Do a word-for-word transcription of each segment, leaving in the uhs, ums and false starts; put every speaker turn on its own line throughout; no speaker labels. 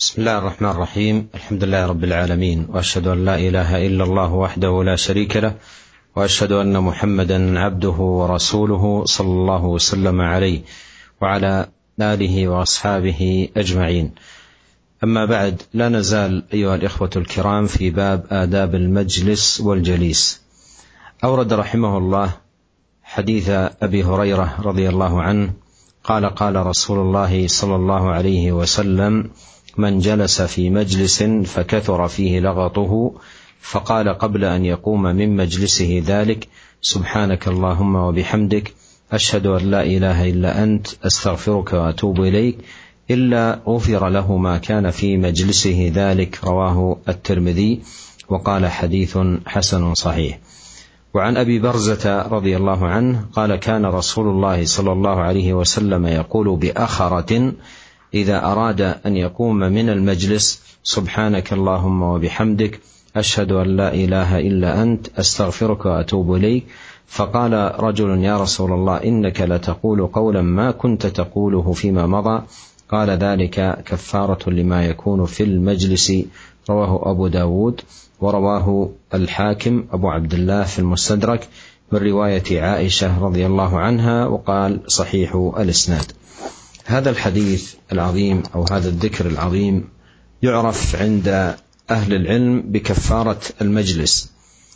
بسم الله الرحمن الرحيم. الحمد لله رب العالمين، وأشهد أن لا إله إلا الله وحده لا شريك له، وأشهد أن محمدا عبده ورسوله صلى الله وسلم عليه وعلى آله وأصحابه أجمعين. أما بعد، لا نزال أيها الإخوة الكرام في باب آداب المجلس والجليس. أورد رحمه الله حديث أبي هريرة رضي الله عنه قال قال رسول الله صلى الله عليه وسلم: من جلس في مجلس فكثر فيه لغطه فقال قبل أن يقوم من مجلسه ذلك: سبحانك اللهم وبحمدك، أشهد أن لا إله إلا أنت، أستغفرك وأتوب إليك، إلا غفر له ما كان في مجلسه ذلك. رواه الترمذي وقال حديث حسن صحيح. وعن أبي برزة رضي الله عنه قال: كان رسول الله صلى الله عليه وسلم يقول بأخرة إذا أراد أن يقوم من المجلس: سبحانك اللهم وبحمدك، أشهد أن لا إله إلا أنت، أستغفرك وأتوب إليك. فقال رجل: يا رسول الله، إنك لتقول قولا ما كنت تقوله فيما مضى. قال: ذلك كفارة لما يكون في المجلس. رواه أبو داود، ورواه الحاكم أبو عبد الله في المستدرك من رواية عائشة رضي الله عنها، وقال: صحيح الإسناد. هذا الحديث العظيم أو هذا الذكر العظيم يعرف عند أهل العلم بكفارة المجلس،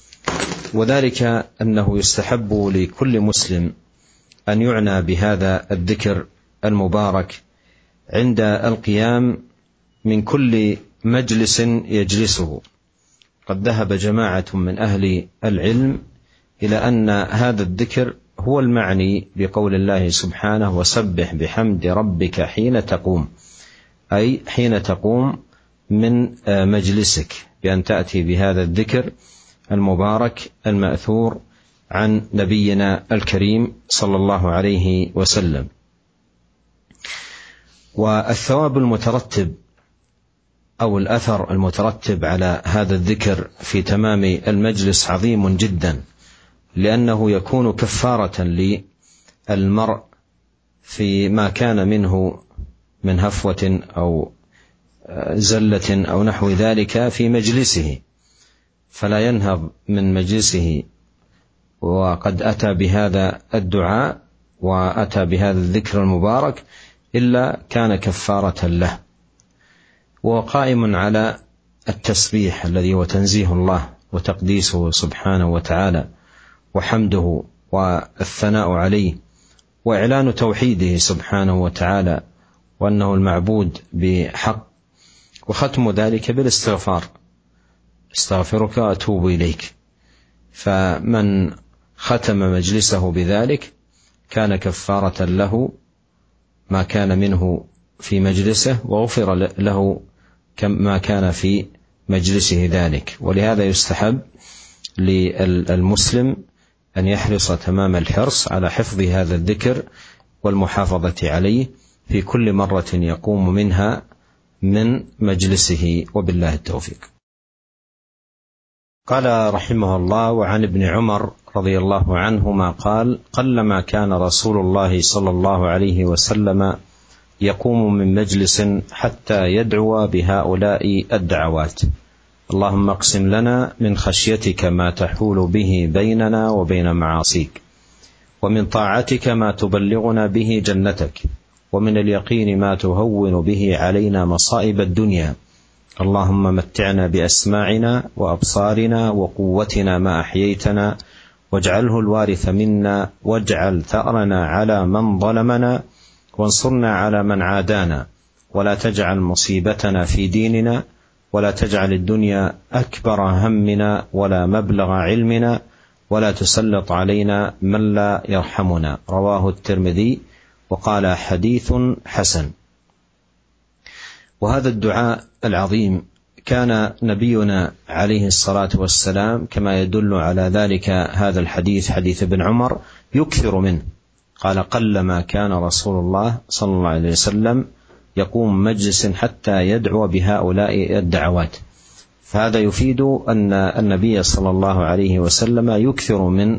وذلك أنه يستحب لكل مسلم أن يعنى بهذا الذكر المبارك عند القيام من كل مجلس يجلسه. قد ذهب جماعة من أهل العلم إلى أن هذا الذكر هو المعني بقول الله سبحانه: وسبح بحمد ربك حين تقوم، أي حين تقوم من مجلسك، بأن تأتي بهذا الذكر المبارك المأثور عن نبينا الكريم صلى الله عليه وسلم. والثواب المترتب أو الأثر المترتب على هذا الذكر في تمام المجلس عظيم جدا، لأنه يكون كفارة للمرء فيما كان منه من هفوة أو زلة أو نحو ذلك في مجلسه، فلا ينهض من مجلسه وقد أتى بهذا الدعاء وأتى بهذا الذكر المبارك إلا كان كفارة له. وقائم على التسبيح الذي هو تنزيه الله وتقديسه سبحانه وتعالى وحمده والثناء عليه وإعلان توحيده سبحانه وتعالى وأنه المعبود بحق، وختم ذلك بالاستغفار: استغفرك وأتوب إليك. فمن ختم مجلسه بذلك كان كفارة له ما كان منه في مجلسه، وغفر له ما كان في مجلسه ذلك. ولهذا يستحب للمسلم أن يحرص تمام الحرص على حفظ هذا الذكر والمحافظة عليه في كل مرة يقوم منها من مجلسه، وبالله التوفيق. قال رحمه الله: وعن ابن عمر رضي الله عنهما قال: قلما كان رسول الله صلى الله عليه وسلم يقوم من مجلس حتى يدعو بهؤلاء الدعوات: اللهم اقسم لنا من خشيتك ما تحول به بيننا وبين معاصيك، ومن طاعتك ما تبلغنا به جنتك، ومن اليقين ما تهون به علينا مصائب الدنيا، اللهم متعنا بأسماعنا وأبصارنا وقوتنا ما أحييتنا، واجعله الوارث منا، واجعل ثأرنا على من ظلمنا، وانصرنا على من عادانا، ولا تجعل مصيبتنا في ديننا، ولا تجعل الدنيا أكبر همنا ولا مبلغ علمنا، ولا تسلط علينا من لا يرحمنا. رواه الترمذي وقال حديث حسن. وهذا الدعاء العظيم كان نبينا عليه الصلاة والسلام كما يدل على ذلك هذا الحديث، حديث ابن عمر، يكثر منه. قال: قلما كان رسول الله صلى الله عليه وسلم يقوم مجلس حتى يدعو بهؤلاء الدعوات. فهذا يفيد أن النبي صلى الله عليه وسلم يكثر من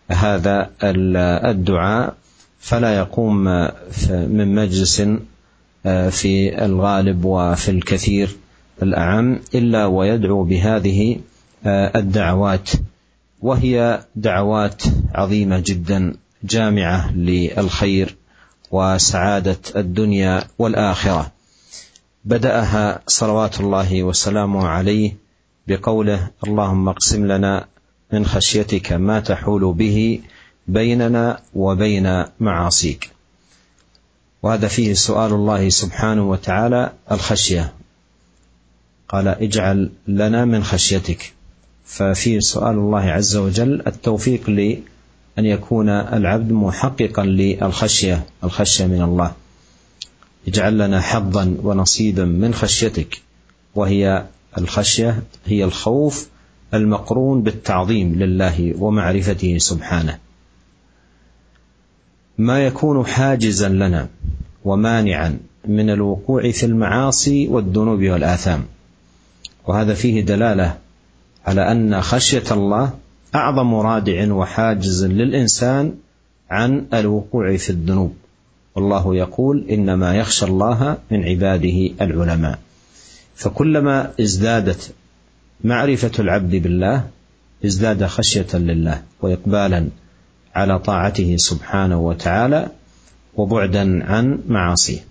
هذا الدعاء، فلا يقوم من مجلس في الغالب وفي الكثير الأعم إلا ويدعو بهذه الدعوات، وهي دعوات عظيمة جدا جامعة للخير وسعادة الدنيا والآخرة. بدأها صلوات الله وسلامه عليه بقوله: اللهم اقسم لنا من خشيتك ما تحول به بيننا وبين معاصيك. وهذا فيه سؤال الله سبحانه وتعالى الخشية، قال: اجعل لنا من خشيتك، ففيه سؤال الله عز وجل التوفيق لأن يكون العبد محققا للخشية، الخشية من الله. اجعل لنا حظا ونصيبا من خشيتك، وهي الخشية هي الخوف المقرون بالتعظيم لله ومعرفته سبحانه، ما يكون حاجزا لنا ومانعا من الوقوع في المعاصي والذنوب والآثام. وهذا فيه دلالة على أن خشية الله أعظم رادع وحاجز للإنسان عن الوقوع في الذنوب. والله يقول: إنما يخشى الله من عباده العلماء. فكلما ازدادت معرفة العبد بالله ازداد خشية لله وإقبالا على طاعته سبحانه وتعالى وبعدا عن معاصيه.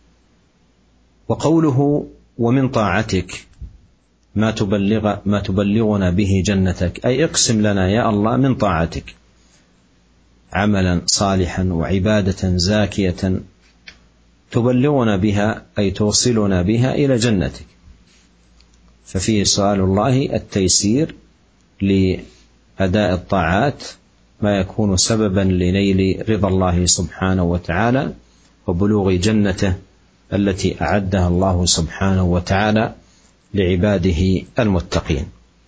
وقوله: ومن طاعتك ما تبلغ ما تبلغنا به جنتك، أي اقسم لنا يا الله من طاعتك عملا صالحا وعبادة زاكية تبلغنا بها، أي توصلنا بها إلى جنتك. ففيه سؤال الله التيسير لأداء الطاعات، ما يكون سببا لنيل رضا الله سبحانه وتعالى وبلوغ جنته التي أعدها الله سبحانه وتعالى لعباده المتقين.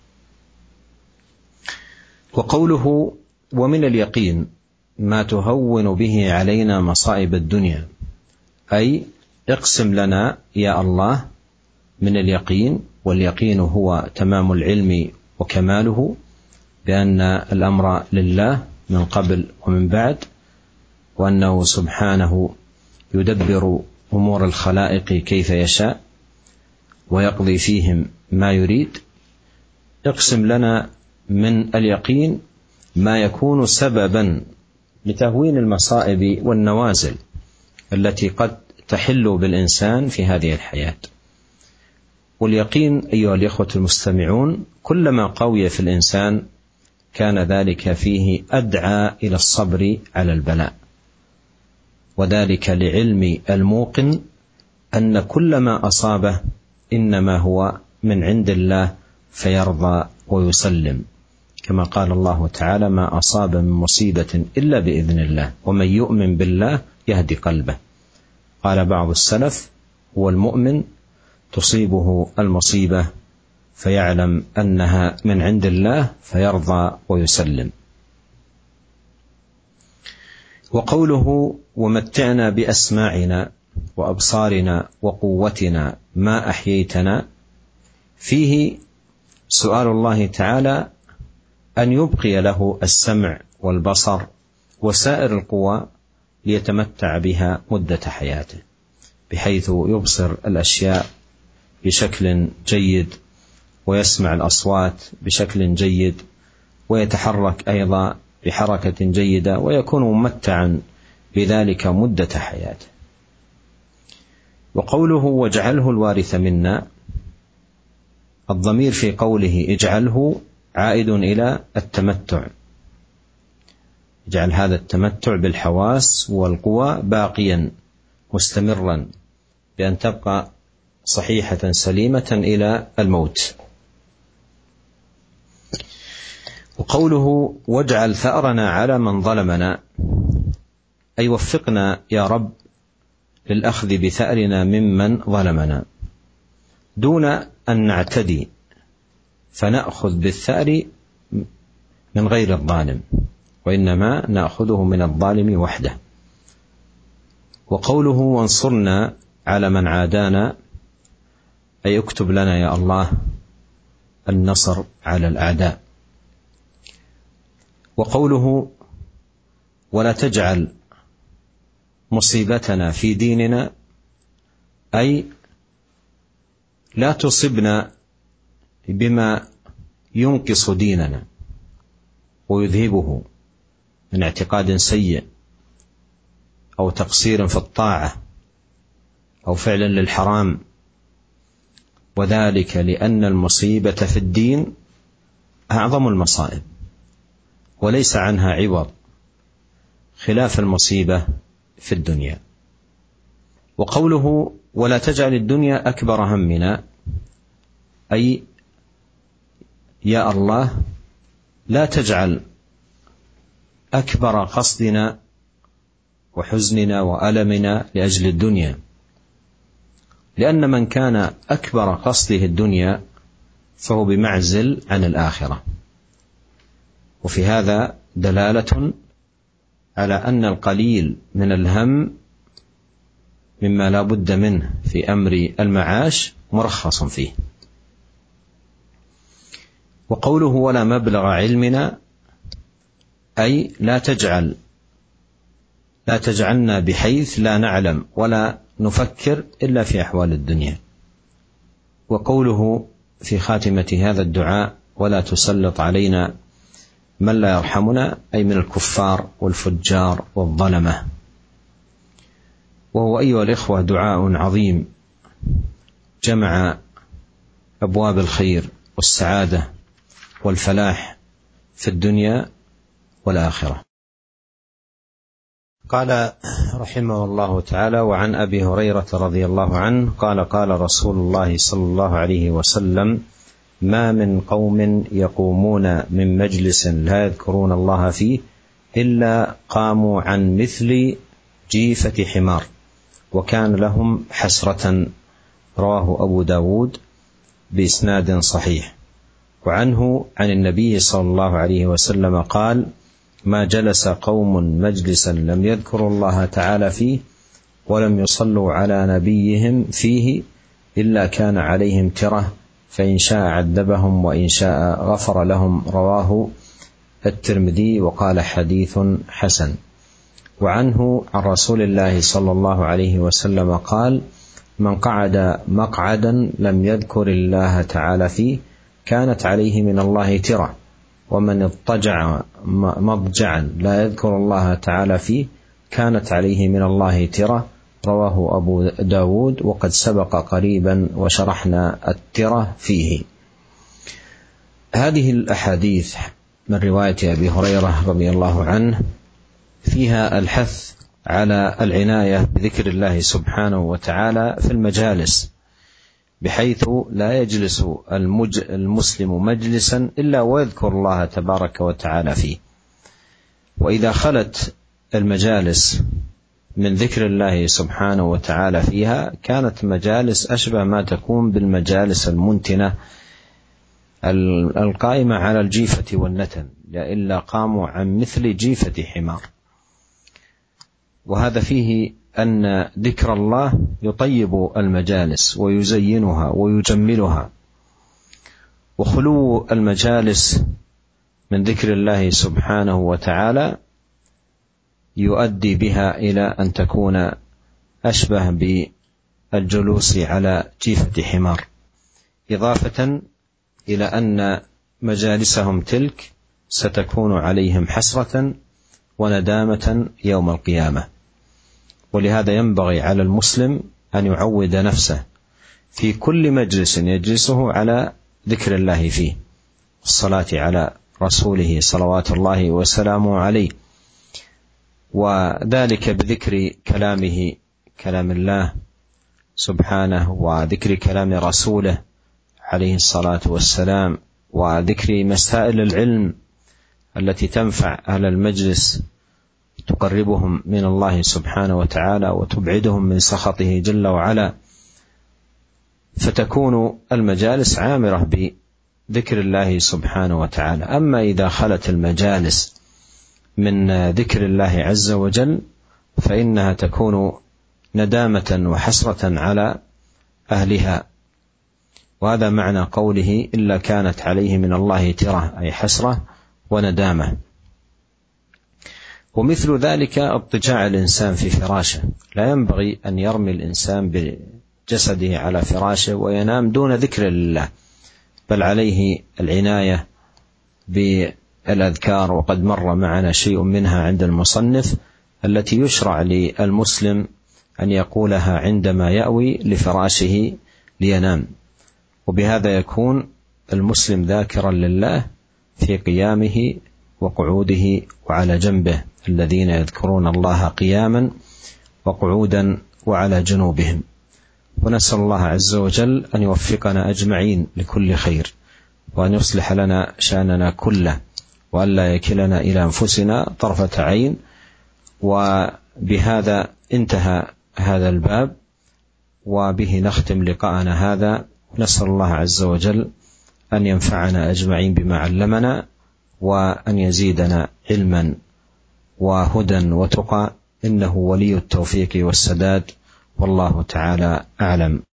وقوله: ومن اليقين ما تهون به علينا مصائب الدنيا، أي اقسم لنا يا الله من اليقين، واليقين هو تمام العلم وكماله، بأن الأمر لله من قبل ومن بعد، وأنه سبحانه يدبر أمور الخلائق كيف يشاء ويقضي فيهم ما يريد. اقسم لنا من اليقين ما يكون سببا لتهوين المصائب والنوازل التي قد تحل بالإنسان في هذه الحياة. واليقين أيها الإخوة المستمعون كلما قوي في الإنسان كان ذلك فيه أدعى إلى الصبر على البلاء، وذلك لعلم الموقن أن كل ما أصابه إنما هو من عند الله فيرضى ويسلم، كما قال الله تعالى: ما أصاب من مصيبة إلا بإذن الله ومن يؤمن بالله يهدي قلبه. قال بعض السلف: هو المؤمن تصيبه المصيبة فيعلم أنها من عند الله فيرضى ويسلم. وقوله: ومتعنا بأسماعنا وأبصارنا وقوتنا ما أحييتنا، فيه سؤال الله تعالى أن يبقي له السمع والبصر وسائر القوى ليتمتع بها مدة حياته، بحيث يبصر الأشياء بشكل جيد ويسمع الأصوات بشكل جيد ويتحرك أيضا بحركة جيدة ويكون ممتعا بذلك مدة حياته. وقوله: واجعله الوارث منا، الضمير في قوله اجعله عائد إلى التمتع، اجعل هذا التمتع بالحواس والقوى باقيا مستمرا بأن تبقى صحيحة سليمة إلى الموت. وقوله: واجعل ثأرنا على من ظلمنا، أي وفقنا يا رب للأخذ بثأرنا ممن ظلمنا دون أن نعتدي فنأخذ بالثأر من غير الظالم، وإنما نأخذه من الظالم وحده. وقوله: وانصرنا على من عادانا، أي اكتب لنا يا الله النصر على الأعداء. وقوله: ولا تجعل مصيبتنا في ديننا، أي لا تصبنا بما ينقص ديننا ويذهبه من اعتقاد سيء أو تقصير في الطاعة أو فعل للحرام، وذلك لأن المصيبة في الدين أعظم المصائب وليس عنها عوض، خلاف المصيبة في الدنيا. وقوله ولا تجعل الدنيا أكبر همنا، أي يا الله لا تجعل أكبر قصدنا وحزننا وألمنا لأجل الدنيا، لأن من كان أكبر قصده الدنيا فهو بمعزل عن الآخرة. وفي هذا دلالة على أن القليل من الهم مما لا بد منه في أمر المعاش مرخص فيه. وقوله ولا مبلغ علمنا، أي لا تجعل لا تجعلنا بحيث لا نعلم ولا نفكر إلا في أحوال الدنيا. وقوله في خاتمة هذا الدعاء ولا تسلط علينا من لا يرحمنا، أي من الكفار والفجار والظلمة. وهو أيها الإخوة دعاء عظيم جمع أبواب الخير والسعادة والفلاح في الدنيا والآخرة. قال رحمه الله تعالى: وعن أبي هريرة رضي الله عنه قال قال رسول الله صلى الله عليه وسلم: ما من قوم يقومون من مجلس لا يذكرون الله فيه إلا قاموا عن مثل جيفة حمار وكان لهم حسرة. رواه أبو داود بإسناد صحيح. وعنه عن النبي صلى الله عليه وسلم قال: ما جلس قوم مجلسا لم يذكروا الله تعالى فيه ولم يصلوا على نبيهم فيه إلا كان عليهم ترة، فإن شاء عذبهم وإن شاء غفر لهم. رواه الترمذي وقال حديث حسن. وعنه عن رسول الله صلى الله عليه وسلم قال: من قعد مقعدا لم يذكر الله تعالى فيه كانت عليه من الله ترة، ومن اضطجع مضجعا لا يذكر الله تعالى فيه كانت عليه من الله ترة. رواه أبو داود وقد سبق قريبا وشرحنا الترة فيه. هذه الأحاديث من رواية أبي هريرة رضي الله عنه فيها الحث على العناية بذكر الله سبحانه وتعالى في المجالس، بحيث لا يجلس المسلم مجلسا إلا ويذكر الله تبارك وتعالى فيه. وإذا خلت المجالس من ذكر الله سبحانه وتعالى فيها كانت مجالس أشبه ما تكون بالمجالس المنتنة القائمة على الجيفة والنتن، إلا قاموا عن مثل جيفة حمار. وهذا فيه أن ذكر الله يطيب المجالس ويزينها ويجملها، وخلو المجالس من ذكر الله سبحانه وتعالى يؤدي بها إلى أن تكون أشبه بالجلوس على جيفة حمار، إضافة إلى أن مجالسهم تلك ستكون عليهم حسرة وندامة يوم القيامة. ولهذا ينبغي على المسلم أن يعود نفسه في كل مجلس يجلسه على ذكر الله فيه، الصلاة على رسوله صلوات الله وسلامه عليه، وذلك بذكر كلامه كلام الله سبحانه، وذكر كلام رسوله عليه الصلاة والسلام، وذكر مسائل العلم التي تنفع أهل المجلس تقربهم من الله سبحانه وتعالى وتبعدهم من سخطه جل وعلا، فتكون المجالس عامرة بذكر الله سبحانه وتعالى. أما إذا خلت المجالس من ذكر الله عز وجل فإنها تكون ندامة وحسرة على أهلها. وهذا معنى قوله إلا كانت عليه من الله ترة، أي حسرة وندامة. ومثل ذلك اضطجاع الإنسان في فراشه، لا ينبغي أن يرمي الإنسان جسده على فراشه وينام دون ذكر الله، بل عليه العناية بالأذكار. وقد مر معنا شيء منها عند المصنف التي يشرع للمسلم أن يقولها عندما يأوي لفراشه لينام، وبهذا يكون المسلم ذاكرا لله في قيامه وقعوده وعلى جنبه، الذين يذكرون الله قياما وقعودا وعلى جنوبهم. ونسأل الله عز وجل أن يوفقنا أجمعين لكل خير، وأن يصلح لنا شأننا كله، وأن لا يكلنا إلى أنفسنا طرفة عين. وبهذا انتهى هذا الباب، وبه نختم لقاءنا هذا. نسأل الله عز وجل أن ينفعنا أجمعين بما علمنا، وأن يزيدنا علما وهدى وتقى، إنه ولي التوفيق والسداد، والله تعالى أعلم.